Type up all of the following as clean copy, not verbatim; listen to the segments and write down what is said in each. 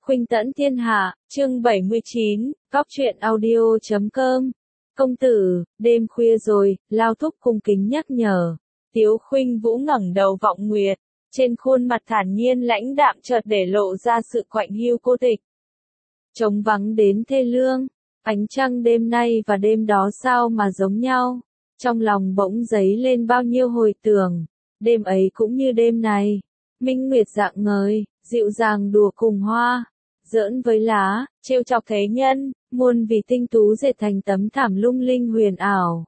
Khuynh tẫn thiên hạ, chương 79, góc truyện audio.com. Công tử, đêm khuya rồi, Lao Thúc cung kính nhắc nhở. Tiếu Khuynh Vũ ngẩng đầu vọng nguyệt, trên khuôn mặt thản nhiên lãnh đạm chợt để lộ ra sự quạnh hiu cô tịch. Trống vắng đến thê lương, ánh trăng đêm nay và đêm đó sao mà giống nhau, trong lòng bỗng dấy lên bao nhiêu hồi tưởng, đêm ấy cũng như đêm này, minh nguyệt rạng ngời, dịu dàng đùa cùng hoa, giỡn với lá, trêu chọc thế nhân, muôn vì tinh tú dệt thành tấm thảm lung linh huyền ảo.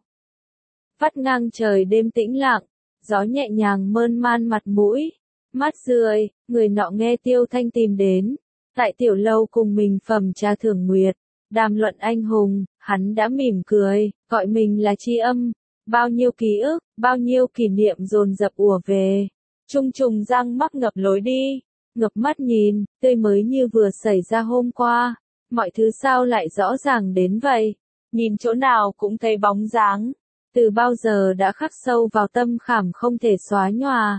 Vắt ngang trời đêm tĩnh lặng, gió nhẹ nhàng mơn man mặt mũi, mắt rười, người nọ nghe Tiêu Thanh tìm đến, tại tiểu lâu cùng mình phẩm trà thưởng nguyệt, đàm luận anh hùng, hắn đã mỉm cười, gọi mình là Tri Âm, bao nhiêu ký ức, bao nhiêu kỷ niệm dồn dập ùa về, trùng trùng răng mắc ngập lối đi. Ngập mắt nhìn, tươi mới như vừa xảy ra hôm qua, mọi thứ sao lại rõ ràng đến vậy, nhìn chỗ nào cũng thấy bóng dáng, từ bao giờ đã khắc sâu vào tâm khảm không thể xóa nhòa,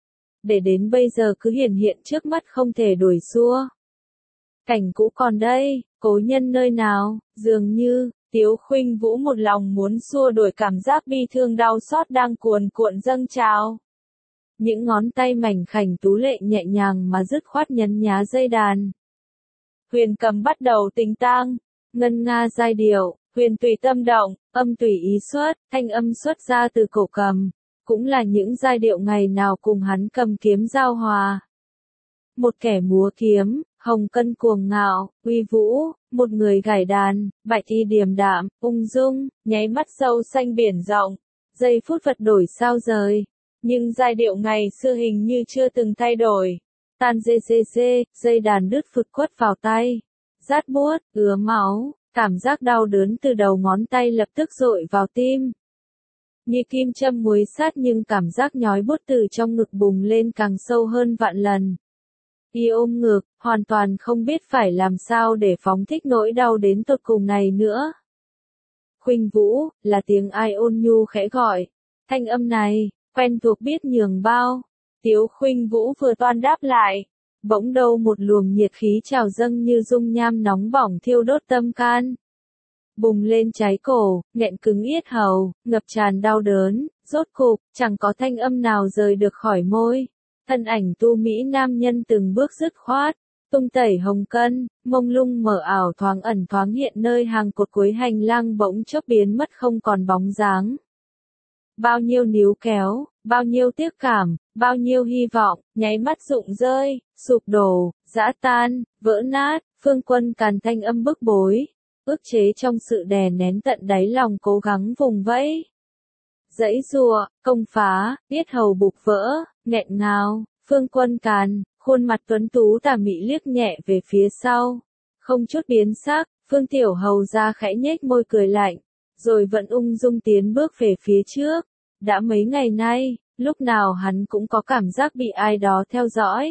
để đến bây giờ cứ hiển hiện trước mắt không thể đuổi xua. Cảnh cũ còn đây, cố nhân nơi nào, dường như, Tiếu Khuynh Vũ một lòng muốn xua đuổi cảm giác bi thương đau xót đang cuồn cuộn dâng trào. Những ngón tay mảnh khảnh tú lệ nhẹ nhàng mà dứt khoát nhấn nhá dây đàn. Huyền cầm bắt đầu tình tang, ngân nga giai điệu, huyền tùy tâm động, âm tùy ý xuất, thanh âm xuất ra từ cổ cầm, cũng là những giai điệu ngày nào cùng hắn cầm kiếm giao hòa. Một kẻ múa kiếm, hồng cân cuồng ngạo, uy vũ, một người gảy đàn, bạch y điềm đạm, ung dung, nháy mắt sâu xanh biển rộng, giây phút vật đổi sao rời. Nhưng giai điệu ngày xưa hình như chưa từng thay đổi. Tan dê dê dê, dây đàn đứt phụt quất vào tay. Rát buốt, ứa máu, cảm giác đau đớn từ đầu ngón tay lập tức dội vào tim. Như kim châm muối sát nhưng cảm giác nhói buốt từ trong ngực bùng lên càng sâu hơn vạn lần. Y ôm ngực, hoàn toàn không biết phải làm sao để phóng thích nỗi đau đến tột cùng này nữa. Khuynh Vũ, là tiếng ai ôn nhu khẽ gọi. Thanh âm này, quen thuộc biết nhường bao. Tiếu Khuynh Vũ vừa toan đáp lại, bỗng đâu một luồng nhiệt khí trào dâng như dung nham nóng bỏng thiêu đốt tâm can. Bùng lên cháy cổ, nghẹn cứng yết hầu, ngập tràn đau đớn, rốt cục, chẳng có thanh âm nào rời được khỏi môi. Thân ảnh tu mỹ nam nhân từng bước dứt khoát, tung tẩy hồng cân, mông lung mở ảo thoáng ẩn thoáng hiện nơi hàng cột cuối hành lang bỗng chốc biến mất không còn bóng dáng. Bao nhiêu níu kéo, bao nhiêu tiếc cảm, bao nhiêu hy vọng, nháy mắt rụng rơi, sụp đổ, giã tan, vỡ nát, Phương Quân Càn thanh âm bức bối, ức chế trong sự đè nén tận đáy lòng cố gắng vùng vẫy. Giãy giụa, công phá, yết hầu bục vỡ, nghẹn ngào, Phương Quân Càn, khuôn mặt tuấn tú tà mị liếc nhẹ về phía sau, không chút biến sắc, Phương Tiểu Hầu ra khẽ nhếch môi cười lạnh. Rồi vẫn ung dung tiến bước về phía trước. Đã mấy ngày nay, lúc nào hắn cũng có cảm giác bị ai đó theo dõi.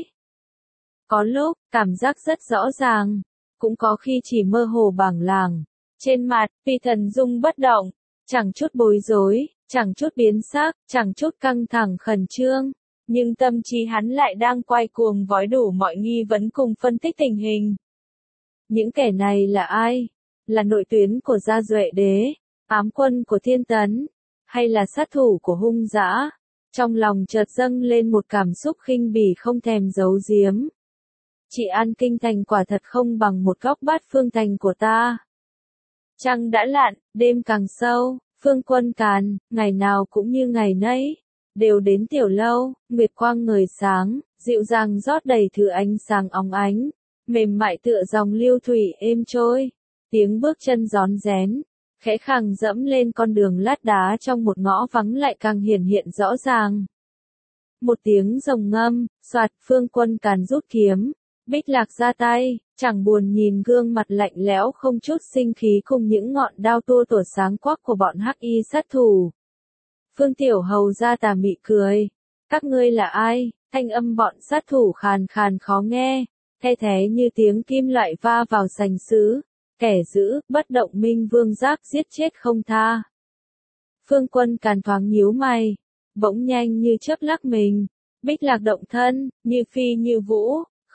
Có lúc, cảm giác rất rõ ràng, cũng có khi chỉ mơ hồ bảng làng. Trên mặt, vì thần dung bất động, chẳng chút bối rối, chẳng chút biến sắc, chẳng chút căng thẳng khẩn trương. Nhưng tâm trí hắn lại đang quay cuồng vói đủ mọi nghi vấn cùng phân tích tình hình. Những kẻ này là ai? Là nội tuyến của Gia Duệ Đế? Ám quân của Thiên Tấn, hay là sát thủ của hung dã? Trong lòng chợt dâng lên một cảm xúc khinh bỉ không thèm giấu giếm. Trị an kinh thành quả thật không bằng một góc bát phương thành của ta. Trăng đã lặn, đêm càng sâu, Phương Quân Càn, ngày nào cũng như ngày nấy, đều đến tiểu lâu, nguyệt quang ngời sáng, dịu dàng rót đầy thứ ánh sáng óng ánh, mềm mại tựa dòng lưu thủy êm trôi, tiếng bước chân rón rén. Khẽ khàng dẫm lên con đường lát đá trong một ngõ vắng lại càng hiển hiện rõ ràng. Một tiếng rồng ngâm, soạt, Phương Quân Càn rút kiếm, Bích Lạc ra tay, chẳng buồn nhìn gương mặt lạnh lẽo không chút sinh khí cùng những ngọn đao tua tủa sáng quắc của bọn hắc y sát thủ. Phương Tiểu Hầu ra tà mị cười, các ngươi là ai? Thanh âm bọn sát thủ khàn khàn khó nghe, the thé như tiếng kim loại va vào sành sứ. Kẻ giữ, bất động minh vương giác giết chết không tha. Phương Quân Càn thoáng nhíu mày, bỗng nhanh như chớp lắc mình, Bích Lạc động thân, như phi như vũ,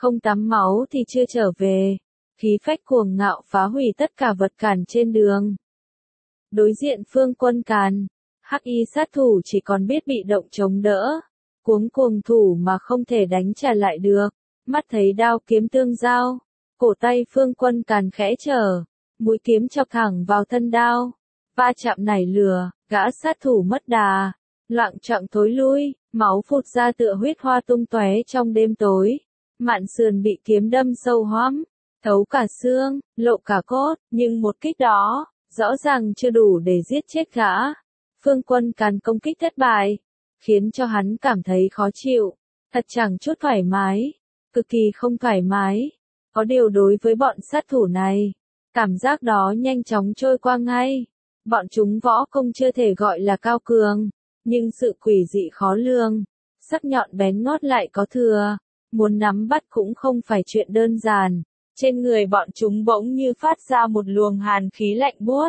không tắm máu thì chưa trở về. Khí phách cuồng ngạo phá hủy tất cả vật cản trên đường. Đối diện Phương Quân Càn, hắc y sát thủ chỉ còn biết bị động chống đỡ, cuống cuồng thủ mà không thể đánh trả lại được. Mắt thấy đao kiếm tương giao, cổ tay Phương Quân Càn khẽ trở, mũi kiếm chọc thẳng vào thân đao. Va chạm nảy lửa, gã sát thủ mất đà, loạng choạng thối lui, máu phụt ra tựa huyết hoa tung tóe trong đêm tối. Mạn sườn bị kiếm đâm sâu hoắm, thấu cả xương, lộ cả cốt, nhưng một kích đó, rõ ràng chưa đủ để giết chết gã. Phương Quân Càn công kích thất bại, khiến cho hắn cảm thấy khó chịu, thật chẳng chút thoải mái, cực kỳ không thoải mái. Có điều đối với bọn sát thủ này, cảm giác đó nhanh chóng trôi qua ngay. Bọn chúng võ công chưa thể gọi là cao cường, nhưng sự quỷ dị khó lường, sắc nhọn bén ngót lại có thừa, muốn nắm bắt cũng không phải chuyện đơn giản. Trên người bọn chúng bỗng như phát ra một luồng hàn khí lạnh buốt,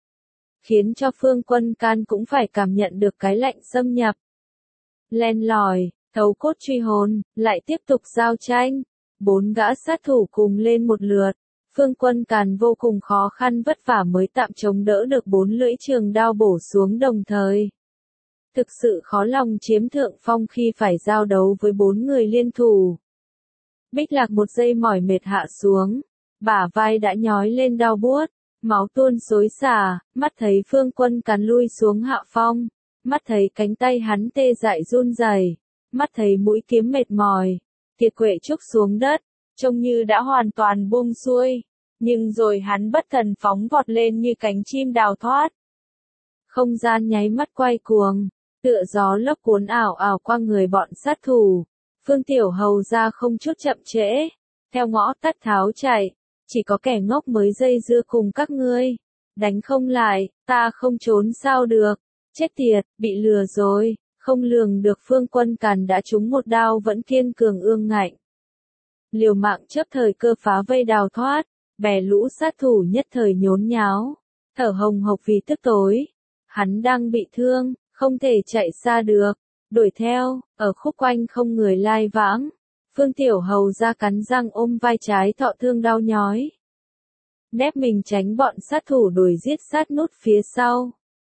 khiến cho Phương Quân Can cũng phải cảm nhận được cái lạnh xâm nhập. Len lỏi, thấu cốt truy hồn, lại tiếp tục giao tranh. 4 gã sát thủ cùng lên một lượt. Phương Quân Càn vô cùng khó khăn vất vả mới tạm chống đỡ được 4 lưỡi trường đao bổ xuống đồng thời. Thực sự khó lòng chiếm thượng phong khi phải giao đấu với 4 người liên thủ. Bích Lạc một giây mỏi mệt hạ xuống, bả vai đã nhói lên đau buốt, máu tuôn xối xả, mắt thấy Phương Quân Càn lui xuống hạ phong, mắt thấy cánh tay hắn tê dại run rẩy, mắt thấy mũi kiếm mệt mỏi, kiệt quệ trúc xuống đất, trông như đã hoàn toàn buông xuôi, nhưng rồi hắn bất thần phóng vọt lên như cánh chim đào thoát. Không gian nháy mắt quay cuồng, tựa gió lốc cuốn ảo ảo qua người bọn sát thủ. Phương Tiểu Hầu ra không chút chậm trễ, theo ngõ tắt tháo chạy, chỉ có kẻ ngốc mới dây dưa cùng các ngươi. Đánh không lại, ta không trốn sao được, chết tiệt, bị lừa rồi, không lường được Phương Quân Càn đã trúng một đao vẫn kiên cường ương ngạnh. Liều mạng chớp thời cơ phá vây đào thoát, bè lũ sát thủ nhất thời nhốn nháo, thở hồng hộc vì tức tối. Hắn đang bị thương, không thể chạy xa được. Đuổi theo, ở khúc quanh không người lai vãng. Phương Tiểu Hầu ra cắn răng ôm vai trái thọ thương đau nhói. Nép mình tránh bọn sát thủ đuổi giết sát nút phía sau.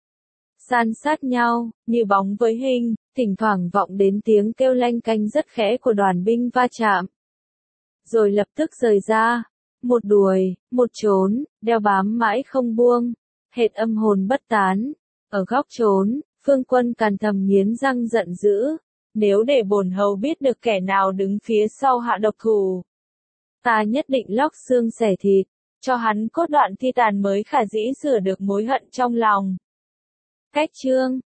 San sát nhau, như bóng với hình, thỉnh thoảng vọng đến tiếng kêu lanh canh rất khẽ của đoàn binh va chạm. Rồi lập tức rời ra, một đuổi, một trốn, đeo bám mãi không buông, hệt âm hồn bất tán. Ở góc trốn, Phương Quân Càn thầm nghiến răng giận dữ, nếu để bổn hầu biết được kẻ nào đứng phía sau hạ độc thủ, ta nhất định lóc xương xẻ thịt, cho hắn cốt đoạn thi tàn mới khả dĩ sửa được mối hận trong lòng. Cách chương